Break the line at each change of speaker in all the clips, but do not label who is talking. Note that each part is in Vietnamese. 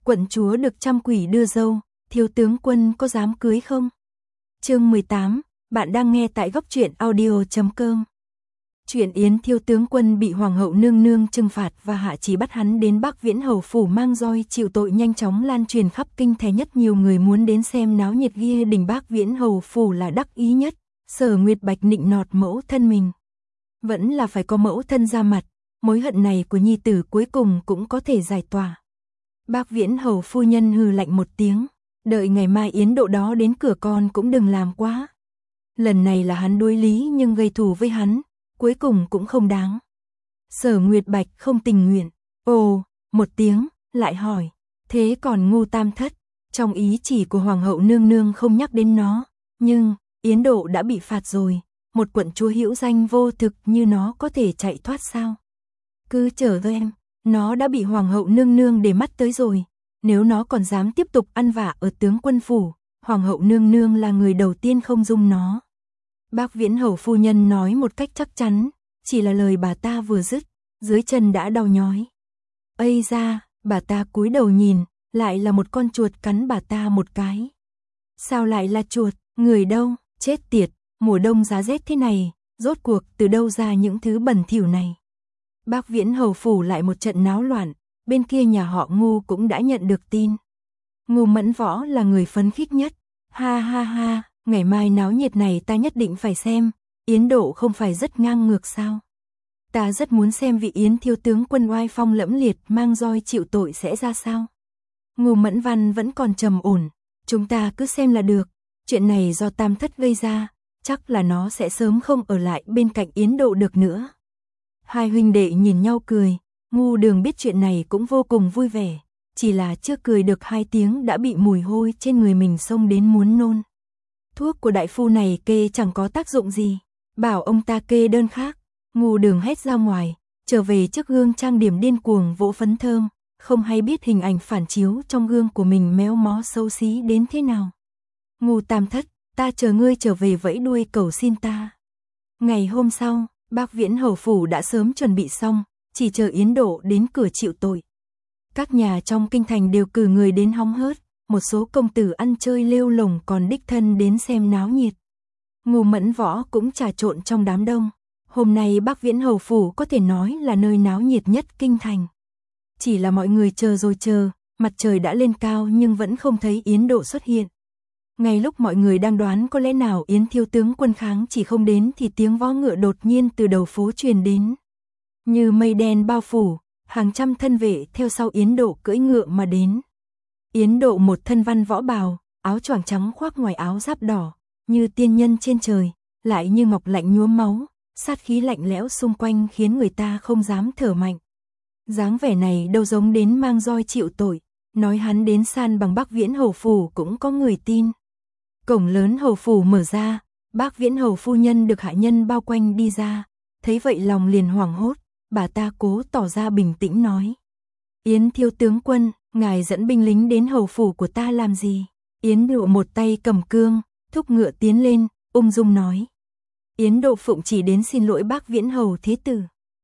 Quận chúa được trăm quỷ đưa dâu, thiếu tướng quân có dám cưới không? Chương 18, bạn đang nghe tại góc truyện audio.com. Chuyện Yến thiếu tướng quân bị hoàng hậu nương nương trừng phạt và hạ chỉ bắt hắn đến Bắc Viễn Hầu phủ mang roi chịu tội nhanh chóng lan truyền khắp kinh thành nhất, nhiều người muốn đến xem náo nhiệt ghi đình Bắc Viễn Hầu phủ là đắc ý nhất. Sở Nguyệt Bạch nịnh nọt mẫu thân mình, vẫn là phải có mẫu thân ra mặt, mối hận này của nhi tử cuối cùng cũng có thể giải tỏa. Bắc Viễn Hầu phu nhân hừ lạnh một tiếng, đợi ngày mai yến độ đó đến cửa con cũng đừng làm quá. Lần này là hắn đối lý nhưng gây thù với hắn, cuối cùng cũng không đáng. Sở Nguyệt Bạch không tình nguyện, ồ, một tiếng, lại hỏi, thế còn Ngu Tam Thất? Trong ý chỉ của hoàng hậu nương nương không nhắc đến nó, nhưng yến độ đã bị phạt rồi, một quận chúa hữu danh vô thực như nó có thể chạy thoát sao? Cứ chờ thôi em, nó đã bị hoàng hậu nương nương để mắt tới rồi, nếu nó còn dám tiếp tục ăn vạ ở tướng quân phủ, hoàng hậu nương nương là người đầu tiên không dung nó. Bắc Viễn Hầu phu nhân nói một cách chắc chắn, chỉ là lời bà ta vừa dứt, dưới chân đã đau nhói. Ây da, bà ta cúi đầu nhìn, lại là một con chuột cắn bà ta một cái. Sao lại là chuột, người đâu, chết tiệt, mùa đông giá rét thế này, rốt cuộc từ đâu ra những thứ bẩn thỉu này. Bắc Viễn Hầu phủ lại một trận náo loạn, bên kia nhà họ Ngu cũng đã nhận được tin. Ngu Mẫn Võ là người phấn khích nhất, ha ha ha, ngày mai náo nhiệt này ta nhất định phải xem, yến độ không phải rất ngang ngược sao? Ta rất muốn xem vị yến thiếu tướng quân oai phong lẫm liệt mang roi chịu tội sẽ ra sao. Ngu Mẫn Văn vẫn còn trầm ổn, chúng ta cứ xem là được, chuyện này do Tam Thất gây ra, chắc là nó sẽ sớm không ở lại bên cạnh yến độ được nữa. Hai huynh đệ nhìn nhau cười, Ngu Đường biết chuyện này cũng vô cùng vui vẻ, chỉ là chưa cười được 2 tiếng đã bị mùi hôi trên người mình xông đến muốn nôn. Thuốc của đại phu này kê chẳng có tác dụng gì, bảo ông ta kê đơn khác. Ngu Đường hét ra ngoài, trở về trước gương trang điểm điên cuồng vỗ phấn thơm, không hay biết hình ảnh phản chiếu trong gương của mình méo mó xấu xí đến thế nào. Ngu Tam Thất, ta chờ ngươi trở về vẫy đuôi cầu xin ta. Ngày hôm sau, Bắc Viễn Hầu phủ đã sớm chuẩn bị xong, chỉ chờ yến độ đến cửa chịu tội. Các nhà trong kinh thành đều cử người đến hóng hớt, một số công tử ăn chơi lêu lổng còn đích thân đến xem náo nhiệt. Ngu Mẫn Võ cũng trà trộn trong đám đông. Hôm nay Bắc Viễn Hầu phủ có thể nói là nơi náo nhiệt nhất kinh thành. Chỉ là mọi người chờ rồi chờ, mặt trời đã lên cao nhưng vẫn không thấy yến độ xuất hiện. Ngay lúc mọi người đang đoán có lẽ nào yến thiếu tướng quân kháng chỉ không đến thì tiếng vó ngựa đột nhiên từ đầu phố truyền đến. Như mây đen bao phủ, hàng trăm thân vệ theo sau yến độ cưỡi ngựa mà đến. Yến độ một thân văn võ bào, áo choàng trắng khoác ngoài áo giáp đỏ, như tiên nhân trên trời, lại như ngọc lạnh nhuốm máu, sát khí lạnh lẽo xung quanh khiến người ta không dám thở mạnh. Dáng vẻ này đâu giống đến mang roi chịu tội, nói hắn đến san bằng Bắc Viễn Hầu phủ cũng có người tin. Cổng lớn hầu phủ mở ra, Bắc Viễn Hầu phu nhân được hạ nhân bao quanh đi ra, thấy vậy lòng liền hoảng hốt, bà ta cố tỏ ra bình tĩnh nói. Yến thiếu tướng quân, ngài dẫn binh lính đến hầu phủ của ta làm gì? Yến độ một tay cầm cương, thúc ngựa tiến lên, ung dung nói. Yến độ phụng chỉ đến xin lỗi Bắc Viễn Hầu thế tử.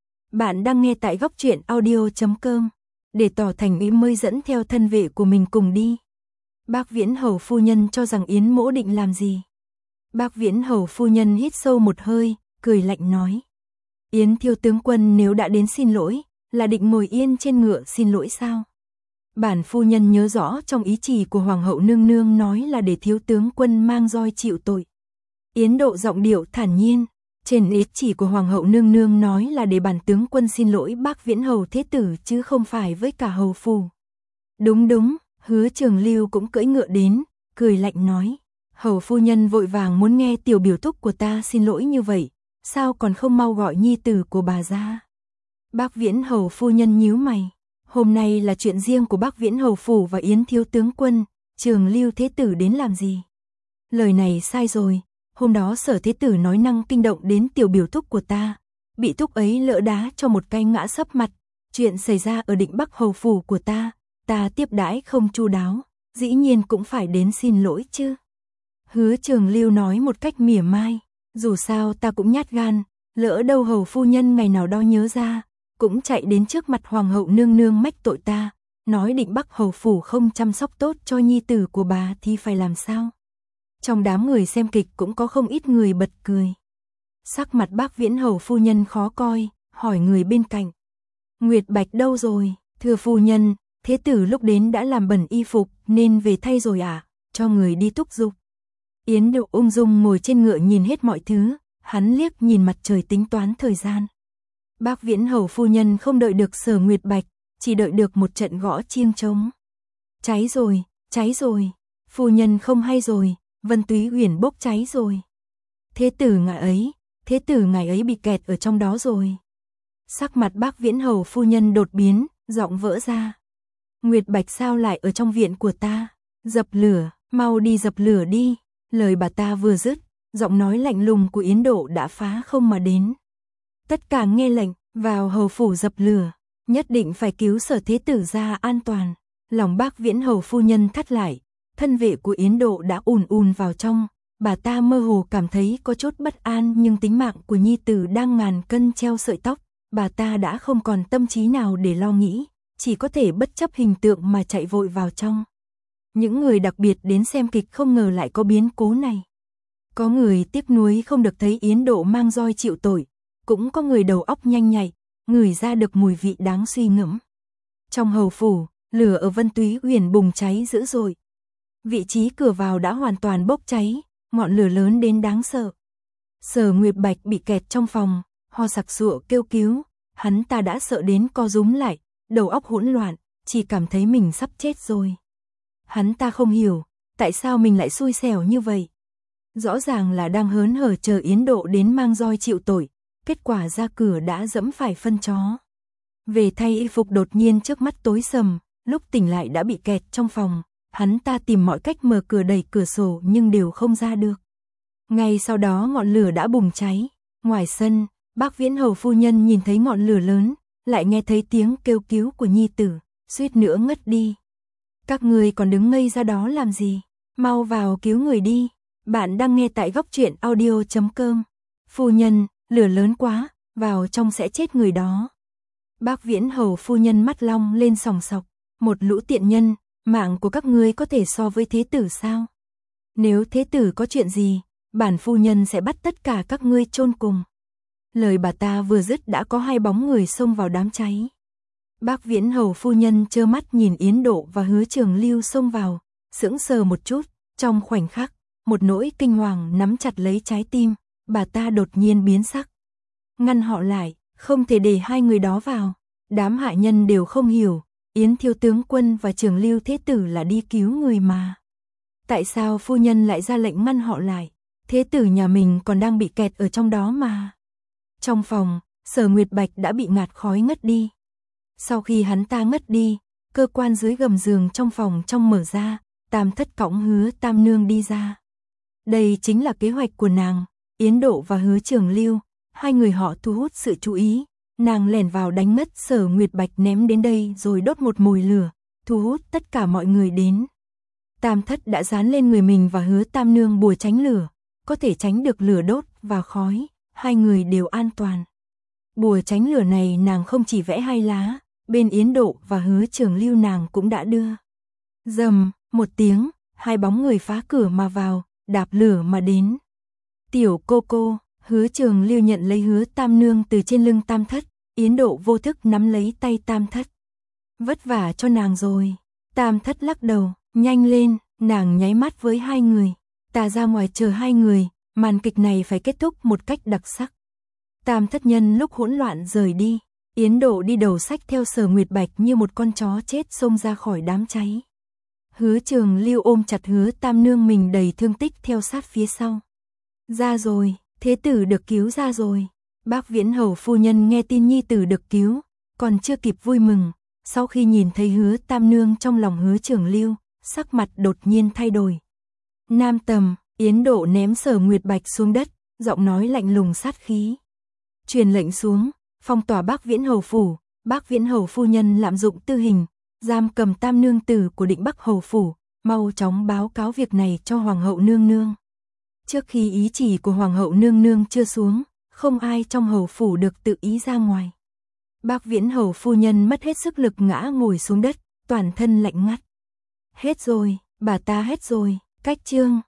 Bạn đang nghe tại góc truyện audio.com, để tỏ thành ý mới dẫn theo thân vệ của mình cùng đi. Bắc Viễn Hầu phu nhân cho rằng Yến mỗ định làm gì? Bắc Viễn Hầu phu nhân hít sâu một hơi, cười lạnh nói. Yến thiếu tướng quân nếu đã đến xin lỗi, là định ngồi yên trên ngựa xin lỗi sao? Bản phu nhân nhớ rõ trong ý chỉ của hoàng hậu nương nương nói là để thiếu tướng quân mang roi chịu tội. Yến độ giọng điệu thản nhiên, trên ý chỉ của hoàng hậu nương nương nói là để bản tướng quân xin lỗi Bắc Viễn Hầu thế tử chứ không phải với cả hầu phủ. Đúng đúng, Hứa Trường Lưu cũng cưỡi ngựa đến, cười lạnh nói. Hầu phu nhân vội vàng muốn nghe tiểu biểu thúc của ta xin lỗi như vậy, sao còn không mau gọi nhi tử của bà ra? Bắc Viễn Hầu phu nhân nhíu mày, hôm nay là chuyện riêng của Bắc Viễn Hầu phủ và Yến thiếu tướng quân, Trường Lưu thế tử đến làm gì? Lời này sai rồi, hôm đó Sở thế tử nói năng kinh động đến tiểu biểu thúc của ta, bị thúc ấy lỡ đá cho một cái ngã sấp mặt, chuyện xảy ra ở Định Bắc hầu phủ của ta tiếp đãi không chu đáo, dĩ nhiên cũng phải đến xin lỗi chứ. Hứa Trường Lưu nói một cách mỉa mai, dù sao ta cũng nhát gan, lỡ đâu hầu phu nhân ngày nào đó nhớ ra, cũng chạy đến trước mặt hoàng hậu nương nương mách tội ta, nói định Bắc hầu phủ không chăm sóc tốt cho nhi tử của bà thì phải làm sao? Trong đám người xem kịch cũng có không ít người bật cười. Sắc mặt Bác Viễn hầu phu nhân khó coi, hỏi người bên cạnh. Nguyệt Bạch đâu rồi? Thưa phu nhân, thế tử lúc đến đã làm bẩn y phục nên về thay rồi ạ, cho người đi thúc giục. Yến Độ ung dung ngồi trên ngựa nhìn hết mọi thứ, hắn liếc nhìn mặt trời tính toán thời gian. Bác Viễn hầu phu nhân không đợi được Sở Nguyệt Bạch, chỉ đợi được một trận gõ chiêng trống. Cháy rồi, phu nhân không hay rồi, Vân Túy Uyển bốc cháy rồi. Thế tử ngài ấy bị kẹt ở trong đó rồi. Sắc mặt Bác Viễn hầu phu nhân đột biến, giọng vỡ ra. Nguyệt Bạch sao lại ở trong viện của ta? Dập lửa, mau đi dập lửa đi. Lời bà ta vừa dứt, giọng nói lạnh lùng của Yến Độ đã phá không mà đến. Tất cả nghe lệnh, vào hầu phủ dập lửa, nhất định phải cứu Sở thế tử ra an toàn. Lòng Bác Viễn hầu phu nhân thắt lại, thân vệ của Yến Độ đã ùn ùn vào trong, bà ta mơ hồ cảm thấy có chút bất an, nhưng tính mạng của nhi tử đang ngàn cân treo sợi tóc, bà ta đã không còn tâm trí nào để lo nghĩ, chỉ có thể bất chấp hình tượng mà chạy vội vào trong. Những người đặc biệt đến xem kịch không ngờ lại có biến cố này. Có người tiếc nuối không được thấy Yến Độ mang roi chịu tội, cũng có người đầu óc nhanh nhạy, ngửi ra được mùi vị đáng suy ngẫm. Trong hầu phủ, lửa ở Vân Túy Uyển bùng cháy dữ dội. Vị trí cửa vào đã hoàn toàn bốc cháy, ngọn lửa lớn đến đáng sợ. Sở Nguyệt Bạch bị kẹt trong phòng, ho sặc sụa kêu cứu, hắn ta đã sợ đến co rúm lại, đầu óc hỗn loạn, chỉ cảm thấy mình sắp chết rồi. Hắn ta không hiểu, tại sao mình lại xui xẻo như vậy. Rõ ràng là đang hớn hở chờ Yến Độ đến mang roi chịu tội, kết quả ra cửa đã dẫm phải phân chó. Về thay y phục đột nhiên trước mắt tối sầm, lúc tỉnh lại đã bị kẹt trong phòng, hắn ta tìm mọi cách mở cửa đẩy cửa sổ nhưng đều không ra được. Ngay sau đó ngọn lửa đã bùng cháy, ngoài sân, Bác Viễn hầu phu nhân nhìn thấy ngọn lửa lớn, lại nghe thấy tiếng kêu cứu của nhi tử, suýt nữa ngất đi. Các người còn đứng ngây ra đó làm gì? Mau vào cứu người đi. Bạn đang nghe tại Góc Truyện Audio.com. Phu nhân, lửa lớn quá, vào trong sẽ chết người đó. Bác Viễn hầu phu nhân mắt long lên sòng sọc, một lũ tiện nhân, mạng của các ngươi có thể so với thế tử sao? Nếu thế tử có chuyện gì, bản phu nhân sẽ bắt tất cả các ngươi chôn cùng. Lời bà ta vừa dứt đã có hai bóng người xông vào đám cháy. Bác Viễn hầu phu nhân trơ mắt nhìn Yến Độ và Hứa Trường Lưu xông vào, sững sờ một chút, trong khoảnh khắc, một nỗi kinh hoàng nắm chặt lấy trái tim, bà ta đột nhiên biến sắc. Ngăn họ lại, không thể để hai người đó vào. Đám hạ nhân đều không hiểu, Yến thiếu tướng quân và Trường Lưu thế tử là đi cứu người mà. Tại sao phu nhân lại ra lệnh ngăn họ lại? Thế tử nhà mình còn đang bị kẹt ở trong đó mà. Trong phòng, Sở Nguyệt Bạch đã bị ngạt khói ngất đi. Sau khi hắn ta ngất đi, cơ quan dưới gầm giường trong phòng trong mở ra, Tam Thất cõng Hứa Tam Nương đi ra. Đây chính là kế hoạch của nàng, Yến Độ và Hứa Trường Lưu, hai người họ thu hút sự chú ý, nàng lẻn vào đánh mất Sở Nguyệt Bạch ném đến đây rồi đốt một mồi lửa, thu hút tất cả mọi người đến. Tam Thất đã dán lên người mình và Hứa Tam Nương bùa tránh lửa, có thể tránh được lửa đốt và khói, hai người đều an toàn. Bùa tránh lửa này nàng không chỉ vẽ 2 lá, bên Yến Độ và Hứa Trường Lưu nàng cũng đã đưa. Rầm, một tiếng, hai bóng người phá cửa mà vào, đạp lửa mà đến. Tiểu cô, Hứa Trường Lưu nhận lấy Hứa Tam Nương từ trên lưng Tam Thất, Yến Độ vô thức nắm lấy tay Tam Thất. Vất vả cho nàng rồi. Tam Thất lắc đầu, nhanh lên, nàng nháy mắt với hai người. Ta ra ngoài chờ hai người, màn kịch này phải kết thúc một cách đặc sắc. Tam Thất nhân lúc hỗn loạn rời đi, Yến Độ đi đầu xách theo Sở Nguyệt Bạch như một con chó chết xông ra khỏi đám cháy. Hứa Trường Lưu ôm chặt Hứa Tam Nương mình đầy thương tích theo sát phía sau. Ra rồi, thế tử được cứu ra rồi. Bác Viễn hầu phu nhân nghe tin nhi tử được cứu, còn chưa kịp vui mừng, sau khi nhìn thấy Hứa Tam Nương trong lòng Hứa Trường Lưu, sắc mặt đột nhiên thay đổi. Nam tầm, Yến Độ ném Sở Nguyệt Bạch xuống đất, giọng nói lạnh lùng sát khí. Truyền lệnh xuống, phong tỏa Bác Viễn hầu phủ, Bác Viễn hầu phu nhân lạm dụng tư hình, giam cầm Tam nương tử của Định Bắc hầu phủ, mau chóng báo cáo việc này cho hoàng hậu nương nương. Trước khi ý chỉ của hoàng hậu nương nương chưa xuống, không ai trong hầu phủ được tự ý ra ngoài. Bác Viễn hầu phu nhân mất hết sức lực ngã ngồi xuống đất, toàn thân lạnh ngắt. Hết rồi, bà ta hết rồi, cách chương.